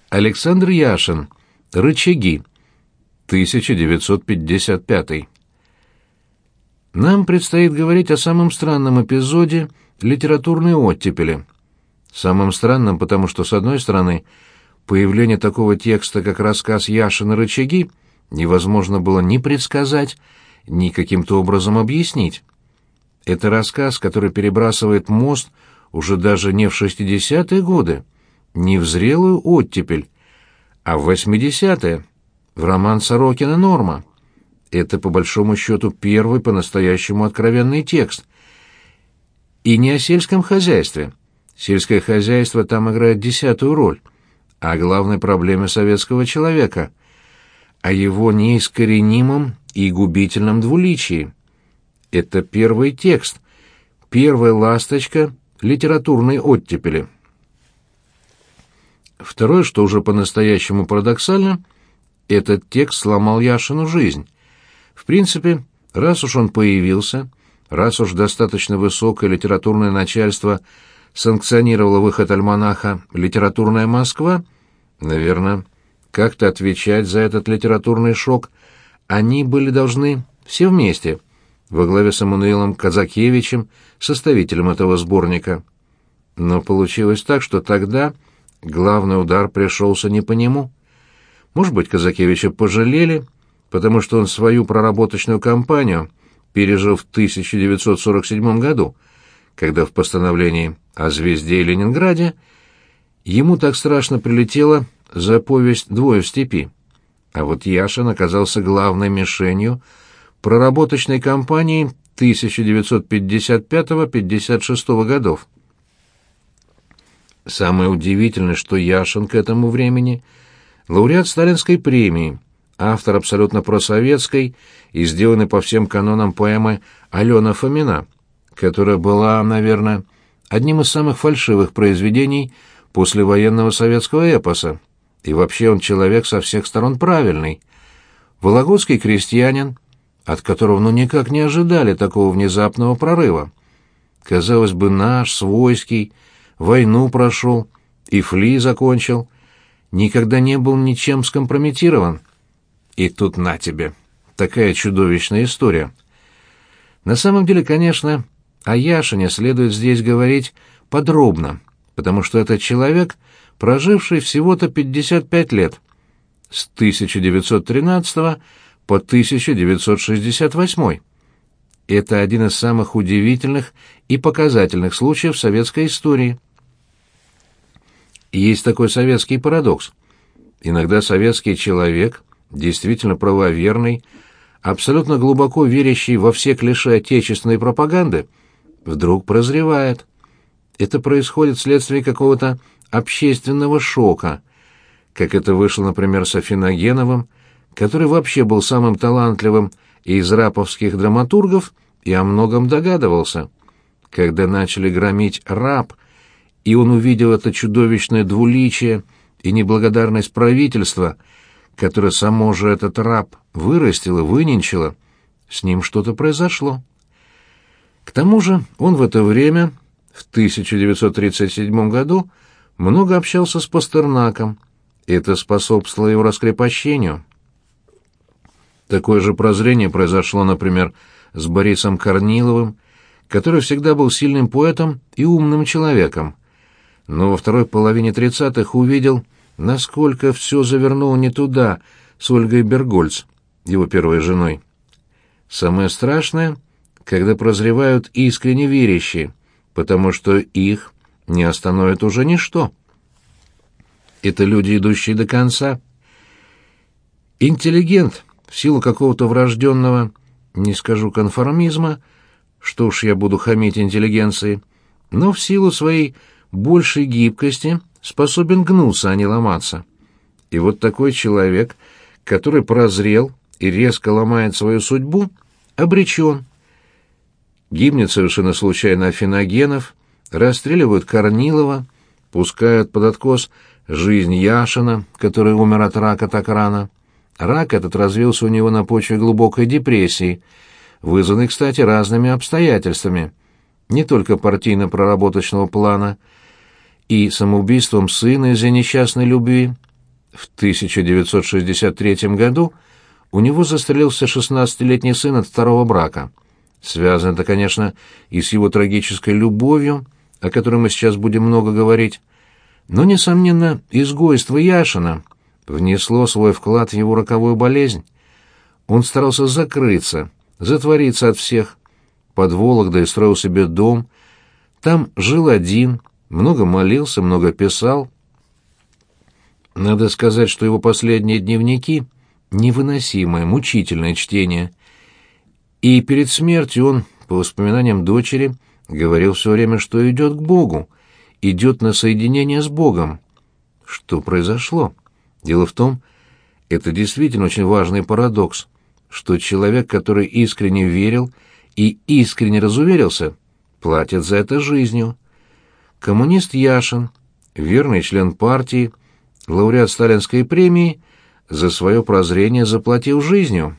Александр Яшин. Рычаги. 1955. Нам предстоит говорить о самом странном эпизоде литературной оттепели. Самым странным, потому что, с одной стороны, появление такого текста, как рассказ Яшина «Рычаги», невозможно было ни предсказать, ни каким-то образом объяснить. Это рассказ, который перебрасывает мост уже даже не в 60-е годы, не в зрелую оттепель, а в 80-е, в роман Сорокина «Норма». Это, по большому счету, первый по-настоящему откровенный текст. И не о сельском хозяйстве. Сельское хозяйство там играет 10-ю роль, о главной проблеме советского человека, о его неискоренимом и губительном двуличии. Это первый текст, первая ласточка литературной оттепели. Второе, что уже по-настоящему парадоксально, этот текст сломал Яшину жизнь. В принципе, раз уж он появился, раз уж достаточно высокое литературное начальство санкционировало выход альманаха «Литературная Москва», наверное, как-то отвечать за этот литературный шок они были должны все вместе, во главе с Эммануилом Казакевичем, составителем этого сборника. Но получилось так, что тогда главный удар пришелся не по нему. Может быть, Казакевича пожалели, потому что он свою проработочную кампанию пережил в 1947 году, когда в постановлении о «Звезде» и Ленинграде ему так страшно прилетело за повесть «Двое в степи». А вот Яшин оказался главной мишенью проработочной кампании 1955-56 годов. Самое удивительное, что Яшин к этому времени лауреат Сталинской премии, автор абсолютно просоветской и сделанной по всем канонам поэмы «Алена Фомина», которая была, наверное, одним из самых фальшивых произведений послевоенного советского эпоса. И вообще он человек со всех сторон правильный. Вологодский крестьянин, от которого никак не ожидали такого внезапного прорыва. Казалось бы, наш, свойский, войну прошел, и ФЛИ закончил, никогда не был ничем скомпрометирован. И тут на тебе, такая чудовищная история. На самом деле, конечно, о Яшине следует здесь говорить подробно, потому что это человек, проживший всего-то 55 лет, с 1913 по 1968. Это один из самых удивительных и показательных случаев советской истории. Есть такой советский парадокс. Иногда советский человек, действительно правоверный, абсолютно глубоко верящий во все клише отечественной пропаганды, вдруг прозревает. Это происходит вследствие какого-то общественного шока, как это вышло, например, с Афиногеновым, который вообще был самым талантливым из раповских драматургов и о многом догадывался. Когда начали громить рап, и он увидел это чудовищное двуличие и неблагодарность правительства, которое само же этот рап вырастило, выненчило, с ним что-то произошло. К тому же он в это время, в 1937 году, много общался с Пастернаком. Это способствовало его раскрепощению. Такое же прозрение произошло, например, с Борисом Корниловым, который всегда был сильным поэтом и умным человеком, но во второй половине 30-х увидел, насколько все завернуло не туда с Ольгой Бергольц, его первой женой. Самое страшное, когда прозревают искренне верящие, потому что их не остановит уже ничто. Это люди, идущие до конца. Интеллигент, в силу какого-то врожденного, не скажу конформизма, что уж я буду хамить интеллигенции, но в силу своей большей гибкости способен гнуться, а не ломаться. И вот такой человек, который прозрел и резко ломает свою судьбу, обречен. Гибнет совершенно случайно Афиногенов, расстреливают Корнилова, пускают под откос жизнь Яшина, который умер от рака так рано. Рак этот развился у него на почве глубокой депрессии, вызванной, кстати, разными обстоятельствами, не только партийно-проработочного плана и самоубийством сына из-за несчастной любви, В 1963 году у него застрелился 16-летний сын от второго брака. Связано это, конечно, и с его трагической любовью, о которой мы сейчас будем много говорить, но, несомненно, изгойство Яшина внесло свой вклад в его роковую болезнь. Он старался закрыться, затвориться от всех. Под Вологдой строил себе дом, там жил один, много молился, много писал. Надо сказать, что его последние дневники — невыносимое, мучительное чтение. И перед смертью он, по воспоминаниям дочери, говорил все время, что идет к Богу, идет на соединение с Богом. Что произошло? Дело в том, это действительно очень важный парадокс, что человек, который искренне верил и искренне разуверился, платит за это жизнью. Коммунист Яшин, верный член партии, лауреат Сталинской премии, за свое прозрение заплатил жизнью.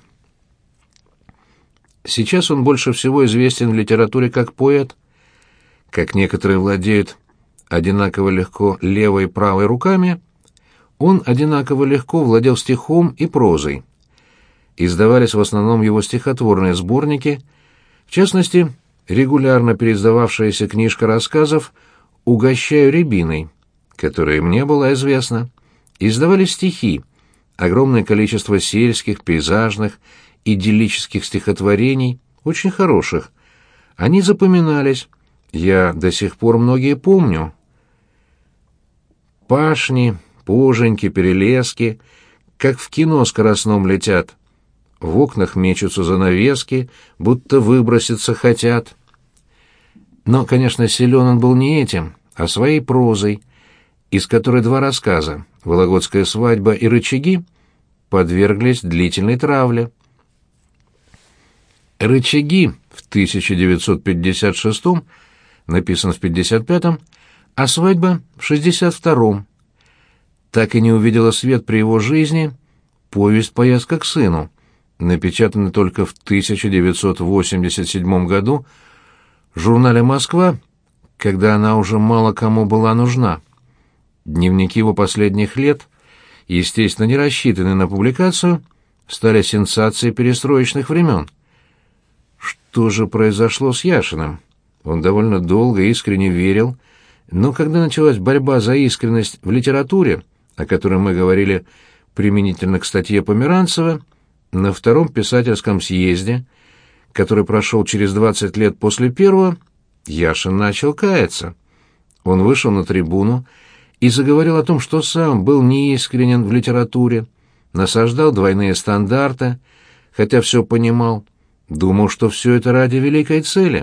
Сейчас он больше всего известен в литературе как поэт. Как некоторые владеют одинаково легко левой и правой руками, он одинаково легко владел стихом и прозой. Издавались в основном его стихотворные сборники, в частности, регулярно переиздававшаяся книжка рассказов «Угощаю рябиной», которая мне была известна. Издавались стихи, огромное количество сельских, пейзажных, идиллических стихотворений, очень хороших. Они запоминались, я до сих пор многие помню. Пашни, поженьки, перелески, как в кино скоростном летят. В окнах мечутся занавески, будто выброситься хотят. Но, конечно, силен он был не этим, а своей прозой, из которой два рассказа «Вологодская свадьба» и «Рычаги» подверглись длительной травле. «Рычаги» в 1956-м, написан в 1955-м, а «Свадьба» в 1962-м. Так и не увидела свет при его жизни повесть «Поездка к сыну», напечатанная только в 1987 году в журнале «Москва», когда она уже мало кому была нужна. Дневники его последних лет, естественно, не рассчитанные на публикацию, стали сенсацией перестроечных времен. Что же произошло с Яшиным? Он довольно долго искренне верил, но когда началась борьба за искренность в литературе, о которой мы говорили применительно к статье Померанцева, на втором писательском съезде, который прошел через 20 лет после первого, Яшин начал каяться. Он вышел на трибуну и заговорил о том, что сам был неискренен в литературе, насаждал двойные стандарты, хотя все понимал, думал, что все это ради великой цели.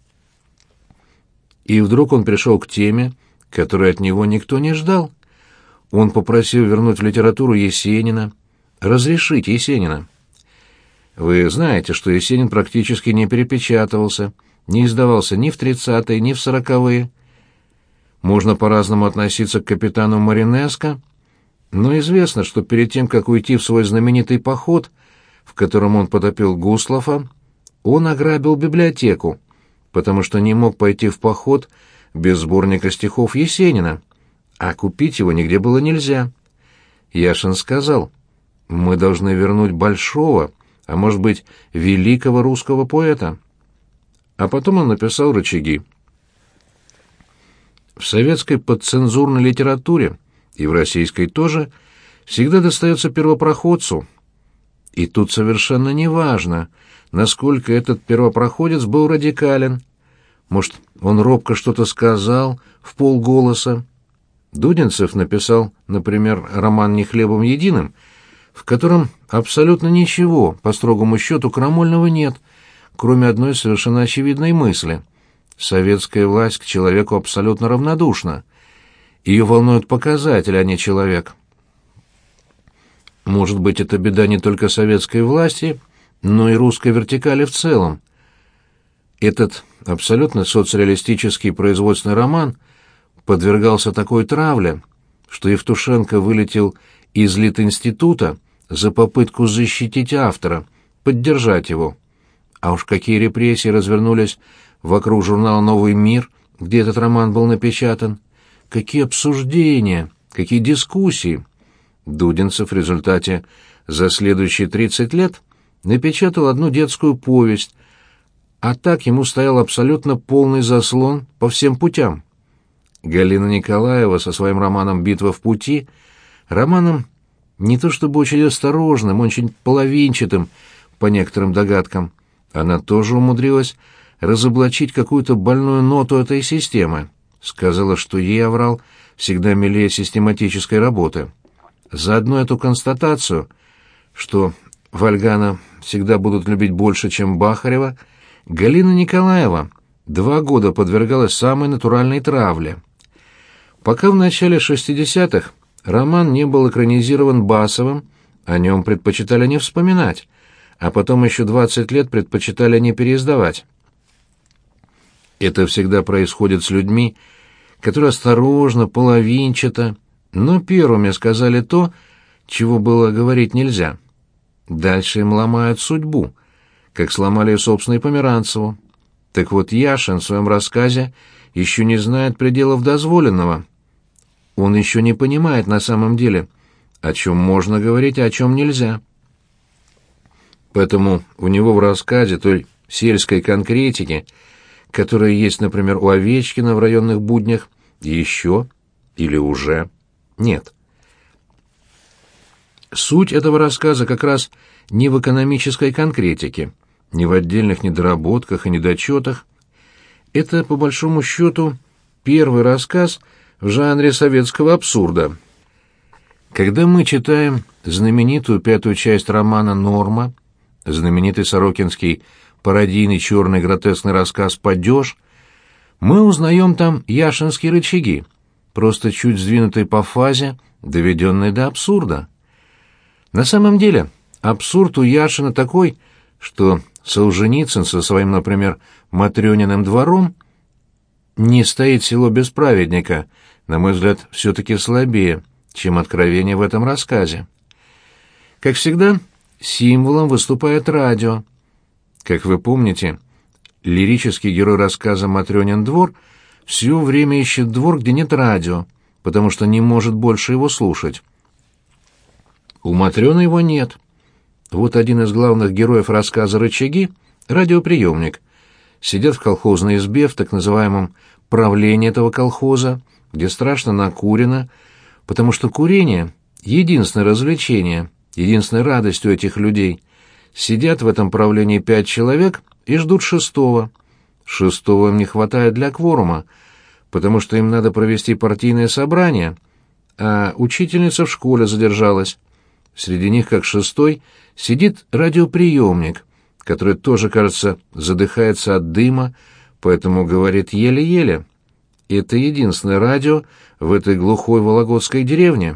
И вдруг он пришел к теме, которой от него никто не ждал. Он попросил вернуть в литературу Есенина, разрешить Есенина. Вы знаете, что Есенин практически не перепечатывался, не издавался ни в 30-е, ни в 40-е. Можно по-разному относиться к капитану Маринеско, но известно, что перед тем, как уйти в свой знаменитый поход, в котором он потопил Гуслова, он ограбил библиотеку, потому что не мог пойти в поход без сборника стихов Есенина, а купить его нигде было нельзя. Яшин сказал: «Мы должны вернуть большого, а может быть, великого русского поэта». А потом он написал «Рычаги». В советской подцензурной литературе, и в российской тоже, всегда достается первопроходцу. И тут совершенно не важно, насколько этот первопроходец был радикален. Может, он робко что-то сказал, вполголоса. Дудинцев написал, например, роман «Не хлебом единым», в котором абсолютно ничего, по строгому счету, крамольного нет, кроме одной совершенно очевидной мысли. Советская власть к человеку абсолютно равнодушна. Ее волнуют показатели, а не человек. Может быть, это беда не только советской власти, но и русской вертикали в целом. Этот абсолютно соцреалистический производственный роман подвергался такой травле, что Евтушенко вылетел из Литинститута за попытку защитить автора, поддержать его. А уж какие репрессии развернулись вокруг журнала «Новый мир», где этот роман был напечатан. Какие обсуждения, какие дискуссии. Дудинцев в результате за следующие 30 лет напечатал одну детскую повесть, а так ему стоял абсолютно полный заслон по всем путям. Галина Николаева со своим романом «Битва в пути», романом не то чтобы очень осторожным, очень половинчатым, по некоторым догадкам, она тоже умудрилась разоблачить какую-то больную ноту этой системы, сказала, что ей оврал всегда милее систематической работы. За одну эту констатацию, что Вальгана всегда будут любить больше, чем Бахарева, Галина Николаева 2 года подвергалась самой натуральной травле. Пока в начале 60-х роман не был экранизирован Басовым, о нем предпочитали не вспоминать, а потом еще 20 лет предпочитали не переиздавать. Это всегда происходит с людьми, которые осторожно, половинчато, но первыми сказали то, чего было говорить нельзя. Дальше им ломают судьбу, как сломали собственной Померанцеву. Так вот, Яшин в своем рассказе еще не знает пределов дозволенного. Он еще не понимает на самом деле, о чем можно говорить, а о чем нельзя. Поэтому у него в рассказе той сельской конкретики, которая есть, например, у Овечкина в районных буднях, еще или уже нет. Суть этого рассказа как раз не в экономической конкретике, не в отдельных недоработках и недочетах. Это, по большому счету, первый рассказ в жанре советского абсурда. Когда мы читаем знаменитую 5-ю часть романа «Норма», знаменитый сорокинский пародийный черный гротескный рассказ «Падеж», мы узнаем там яшинские рычаги, просто чуть сдвинутые по фазе, доведенные до абсурда. На самом деле, абсурд у Яшина такой, что Солженицын со своим, например, Матрёниным двором «Не стоит село без праведника», на мой взгляд, все-таки слабее, чем откровение в этом рассказе. Как всегда, символом выступает радио. Как вы помните, лирический герой рассказа «Матрёнин двор» все время ищет двор, где нет радио, потому что не может больше его слушать. У Матрёны его нет. Вот один из главных героев рассказа «Рычаги» — радиоприемник. Сидят в колхозной избе, в так называемом правлении этого колхоза, где страшно накурено, потому что курение — единственное развлечение, единственная радость у этих людей. Сидят в этом правлении 5 человек и ждут 6-го. 6-го им не хватает для кворума, потому что им надо провести партийное собрание, а учительница в школе задержалась. Среди них, как 6-й, сидит радиоприемник, который тоже, кажется, задыхается от дыма, поэтому говорит еле-еле. Это единственное радио в этой глухой вологодской деревне.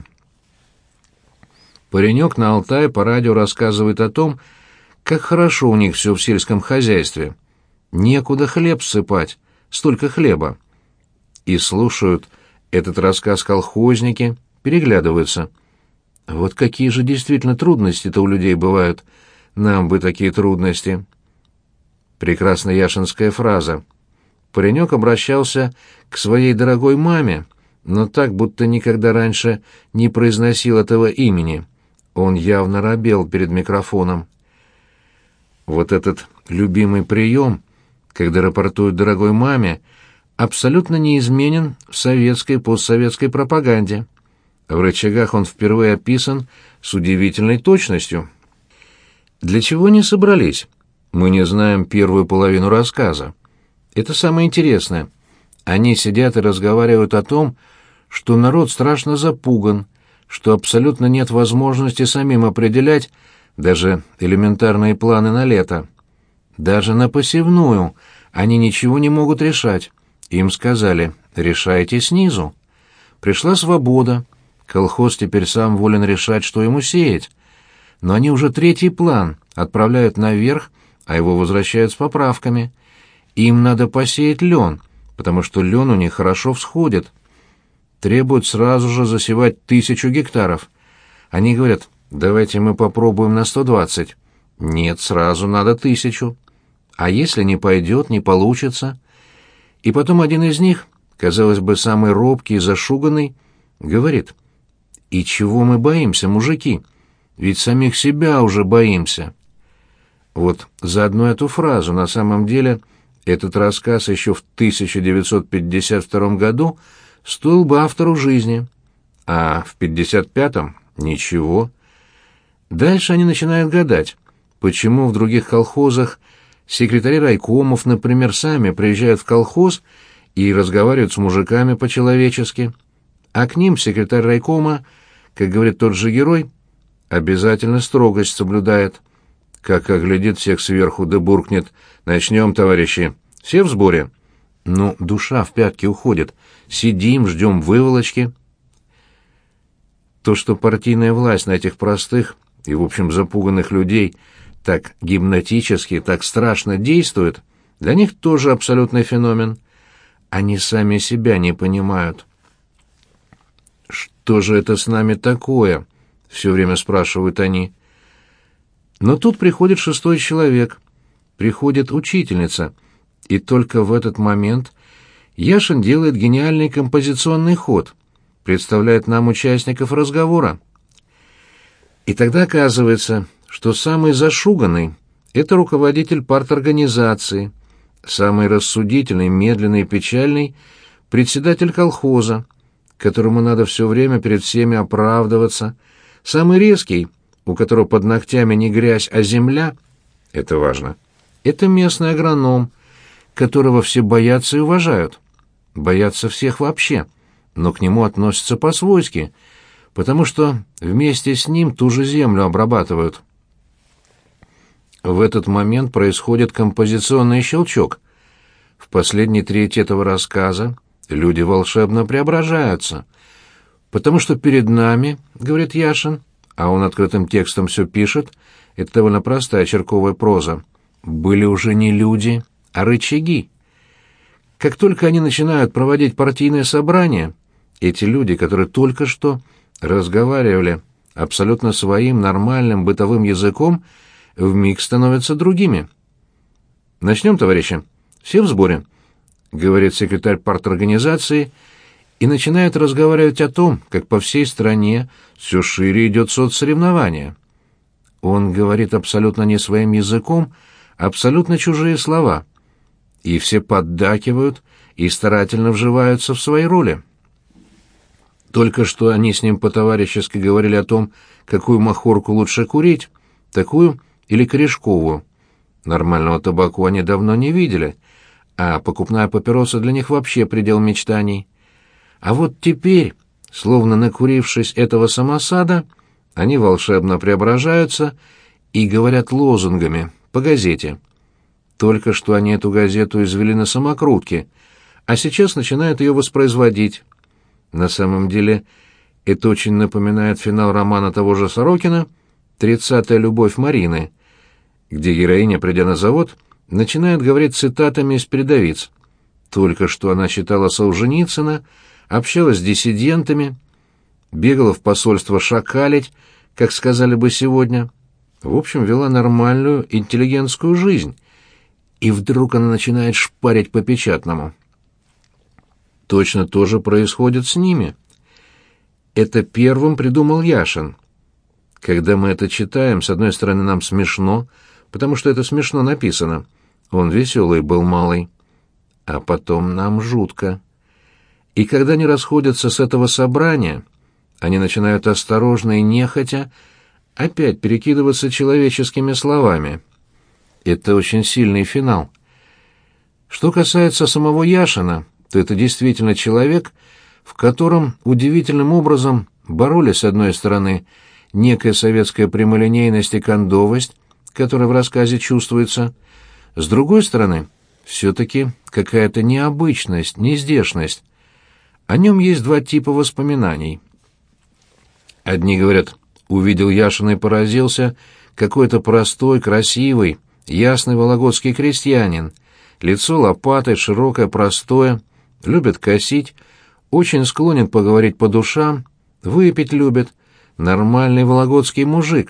Паренек на Алтае по радио рассказывает о том, как хорошо у них все в сельском хозяйстве. Некуда хлеб ссыпать, столько хлеба. И слушают этот рассказ колхозники, переглядываются. Вот какие же действительно трудности-то у людей бывают. Нам бы такие трудности. Прекрасная яшинская фраза. Паренек обращался к своей дорогой маме, но так, будто никогда раньше не произносил этого имени. Он явно робел перед микрофоном. Вот этот любимый прием, когда рапортуют дорогой маме, абсолютно неизменен в советской, постсоветской пропаганде. В «Рычагах» он впервые описан с удивительной точностью. Для чего они собрались? Мы не знаем первую половину рассказа. Это самое интересное. Они сидят и разговаривают о том, что народ страшно запуган, что абсолютно нет возможности самим определять даже элементарные планы на лето. Даже на посевную они ничего не могут решать. Им сказали: решайте снизу. Пришла свобода. Колхоз теперь сам волен решать, что ему сеять. Но они уже 3-й план отправляют наверх, а его возвращают с поправками. Им надо посеять лен, потому что лен у них хорошо всходит. Требуют сразу же засевать 1000 гектаров. Они говорят: давайте мы попробуем на 120. Нет, сразу надо 1000. А если не пойдет, не получится? И потом один из них, казалось бы, самый робкий и зашуганный, говорит: И чего мы боимся, мужики? Ведь самих себя уже боимся. Вот за одну эту фразу на самом деле этот рассказ еще в 1952 году стоил бы автору жизни, а в 1955-м — ничего. Дальше они начинают гадать, почему в других колхозах секретари райкомов, например, сами приезжают в колхоз и разговаривают с мужиками по-человечески, а к ним секретарь райкома, как говорит тот же герой, обязательно строгость соблюдает. Как оглядит всех сверху да буркнет: «Начнем, товарищи. Все в сборе?» Ну, душа в пятки уходит. Сидим, ждем выволочки. То, что партийная власть на этих простых и, в общем, запуганных людей так гипнотически, так страшно действует, для них тоже абсолютный феномен. Они сами себя не понимают. «Что же это с нами такое?» — все время спрашивают они. Но тут приходит шестой человек, приходит учительница, и только в этот момент Яшин делает гениальный композиционный ход, представляет нам участников разговора. И тогда оказывается, что самый зашуганный — это руководитель парторганизации, самый рассудительный, медленный и печальный — председатель колхоза, которому надо все время перед всеми оправдываться, самый резкий — у которого под ногтями не грязь, а земля, это важно, это местный агроном, которого все боятся и уважают. Боятся всех вообще, но к нему относятся по-свойски, потому что вместе с ним ту же землю обрабатывают. В этот момент происходит композиционный щелчок. В последней трети этого рассказа люди волшебно преображаются, потому что перед нами, говорит Яшин, а он открытым текстом все пишет, это довольно простая черковая проза, были уже не люди, а рычаги. Как только они начинают проводить партийное собрание, эти люди, которые только что разговаривали абсолютно своим нормальным бытовым языком, вмиг становятся другими. «Начнем, товарищи? Все в сборе?» — говорит секретарь парторганизации, и начинает разговаривать о том, как по всей стране все шире идет соцсоревнование. Он говорит абсолютно не своим языком, абсолютно чужие слова, и все поддакивают и старательно вживаются в свои роли. Только что они с ним по-товарищески говорили о том, какую махорку лучше курить, такую или корешковую. Нормального табаку они давно не видели, а покупная папироса для них вообще предел мечтаний. А вот теперь, словно накурившись этого самосада, они волшебно преображаются и говорят лозунгами по газете. Только что они эту газету извели на самокрутке, а сейчас начинают ее воспроизводить. На самом деле, это очень напоминает финал романа того же Сорокина «30-я любовь Марины», где героиня, придя на завод, начинает говорить цитатами из передовиц. Только что она читала Солженицына, общалась с диссидентами, бегала в посольство шакалить, как сказали бы сегодня. В общем, вела нормальную интеллигентскую жизнь. И вдруг она начинает шпарить по печатному. Точно то же происходит с ними. Это первым придумал Яшин. Когда мы это читаем, с одной стороны, нам смешно, потому что это смешно написано. Он веселый был малый. А потом нам жутко. И когда они расходятся с этого собрания, они начинают осторожно и нехотя опять перекидываться человеческими словами. Это очень сильный финал. Что касается самого Яшина, то это действительно человек, в котором удивительным образом боролись, с одной стороны, некая советская прямолинейность и кондовость, которая в рассказе чувствуется, с другой стороны, все-таки какая-то необычность, нездешность. О нем есть два типа воспоминаний. Одни говорят: увидел Яшина и поразился, какой-то простой, красивый, ясный вологодский крестьянин, лицо лопатой, широкое, простое, любит косить, очень склонен поговорить по душам, выпить любит, нормальный вологодский мужик.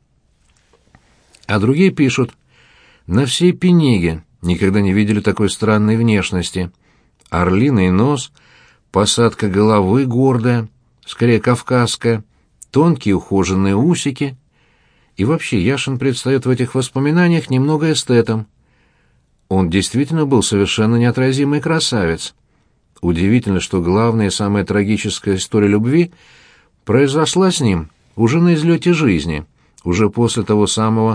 А другие пишут: на всей Пенеге никогда не видели такой странной внешности. Орлиный нос, посадка головы гордая, скорее кавказская, тонкие ухоженные усики. И вообще Яшин предстает в этих воспоминаниях немного эстетом. Он действительно был совершенно неотразимый красавец. Удивительно, что главная и самая трагическая история любви произошла с ним уже на излете жизни, уже после того самого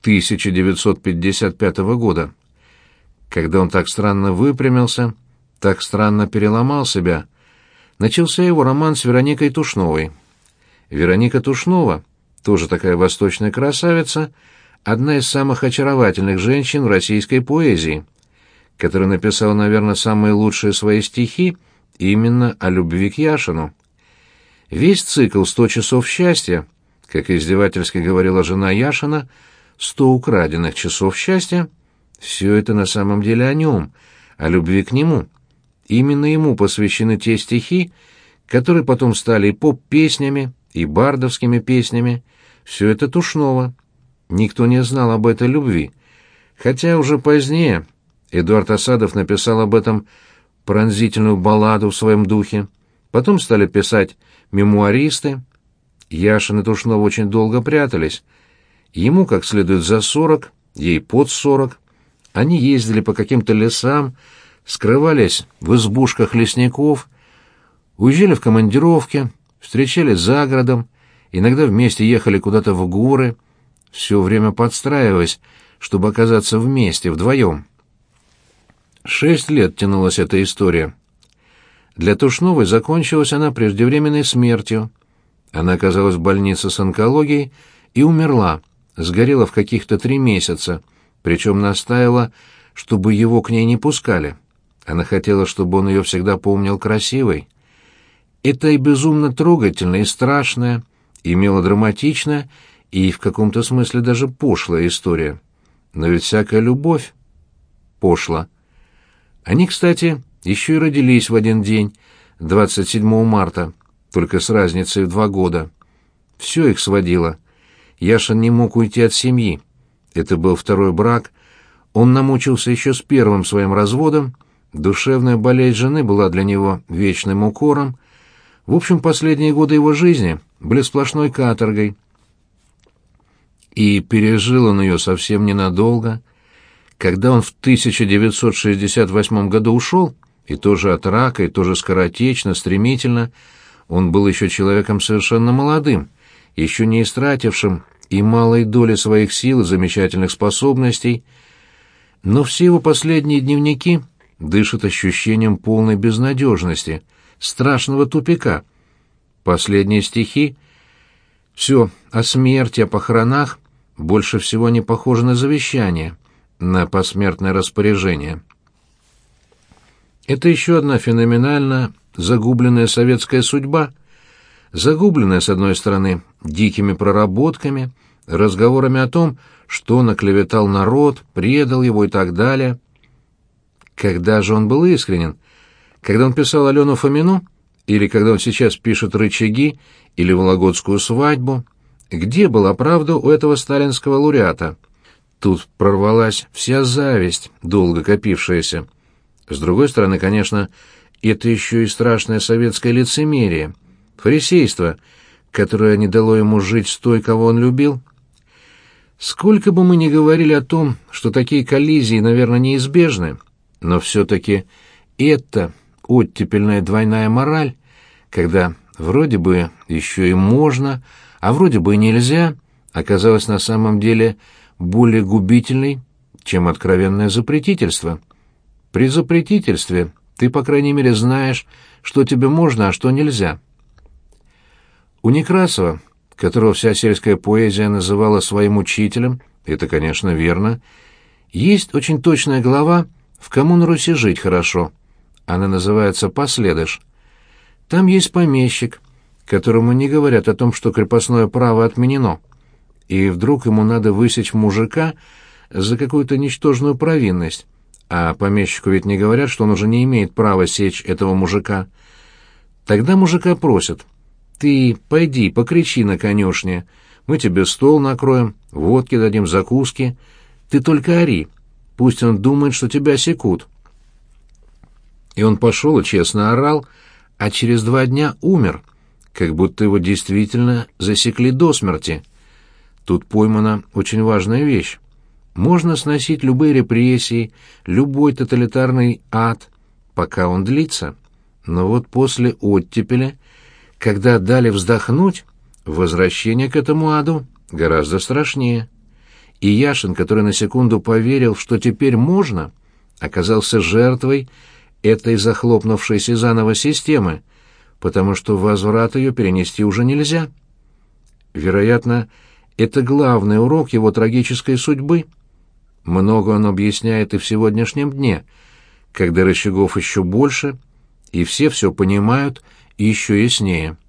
1955 года, когда он так странно выпрямился, так странно переломал себя. Начался его роман с Вероникой Тушновой. Вероника Тушнова, тоже такая восточная красавица, одна из самых очаровательных женщин в российской поэзии, которая написала, наверное, самые лучшие свои стихи именно о любви к Яшину. Весь цикл «100 часов счастья», как издевательски говорила жена Яшина, 100 украденных часов счастья, все это на самом деле о нем, о любви к нему. Именно ему посвящены те стихи, которые потом стали и поп-песнями, и бардовскими песнями. Все это Тушнова. Никто не знал об этой любви, хотя уже позднее Эдуард Асадов написал об этом пронзительную балладу в своем духе. Потом стали писать мемуаристы. Яшин и Тушнова очень долго прятались. Ему как следует за 40, ей под 40. Они ездили по каким-то лесам, скрывались в избушках лесников, уезжали в командировки, встречались за городом, иногда вместе ехали куда-то в горы, все время подстраиваясь, чтобы оказаться вместе, вдвоем. 6 лет тянулась эта история. Для Тушновой закончилась она преждевременной смертью. Она оказалась в больнице с онкологией и умерла, сгорела в каких-то 3 месяца, причем настаивала, чтобы его к ней не пускали. Она хотела, чтобы он ее всегда помнил красивой. Это и безумно трогательная, и страшная, и мелодраматичная, и в каком-то смысле даже пошлая история. Но ведь всякая любовь пошла. Они, кстати, еще и родились в один день, 27 марта, только с разницей в 2 года. Все их сводило. Яшин не мог уйти от семьи. Это был второй брак. Он намучился еще с первым своим разводом. Душевная болезнь жены была для него вечным укором. В общем, последние годы его жизни были сплошной каторгой. И пережил он ее совсем ненадолго. Когда он в 1968 году ушел, и тоже от рака, и тоже скоротечно, стремительно, он был еще человеком совершенно молодым, еще не истратившим и малой доли своих сил и замечательных способностей, но все его последние дневники дышат ощущением полной безнадежности, страшного тупика. Последние стихи — все о смерти, о похоронах, больше всего не похожи на завещание, на посмертное распоряжение. Это еще одна феноменально загубленная советская судьба, загубленная, с одной стороны, дикими проработками, разговорами о том, что он оклеветал народ, предал его и так далее. Когда же он был искренен? Когда он писал Алену Фомину? Или когда он сейчас пишет «Рычаги» или «Вологодскую свадьбу»? Где была правда у этого сталинского лауреата? Тут прорвалась вся зависть, долго копившаяся. С другой стороны, конечно, это еще и страшное советское лицемерие, фарисейство, которое не дало ему жить с той, кого он любил. Сколько бы мы ни говорили о том, что такие коллизии, наверное, неизбежны, но все-таки это оттепельная двойная мораль, когда вроде бы еще и можно, а вроде бы и нельзя, оказалась на самом деле более губительной, чем откровенное запретительство. При запретительстве ты, по крайней мере, знаешь, что тебе можно, а что нельзя. У Некрасова, которого вся сельская поэзия называла своим учителем, это, конечно, верно, есть очень точная глава «В кому на Руси жить хорошо». Она называется «Последыш». Там есть помещик, которому не говорят о том, что крепостное право отменено, и вдруг ему надо высечь мужика за какую-то ничтожную провинность, а помещику ведь не говорят, что он уже не имеет права сечь этого мужика. Тогда мужика просят: «Ты пойди, покричи на конюшне, мы тебе стол накроем, водки дадим, закуски. Ты только ори, пусть он думает, что тебя секут». И он пошел и честно орал, а через 2 дня умер, как будто его действительно засекли до смерти. Тут поймана очень важная вещь. Можно сносить любые репрессии, любой тоталитарный ад, пока он длится. Но вот после оттепеля, когда дали вздохнуть, возвращение к этому аду гораздо страшнее. И Яшин, который на секунду поверил, что теперь можно, оказался жертвой этой захлопнувшейся заново системы, потому что возврат ее перенести уже нельзя. Вероятно, это главный урок его трагической судьбы. Много он объясняет и в сегодняшнем дне, когда рычагов еще больше, и все понимают еще яснее.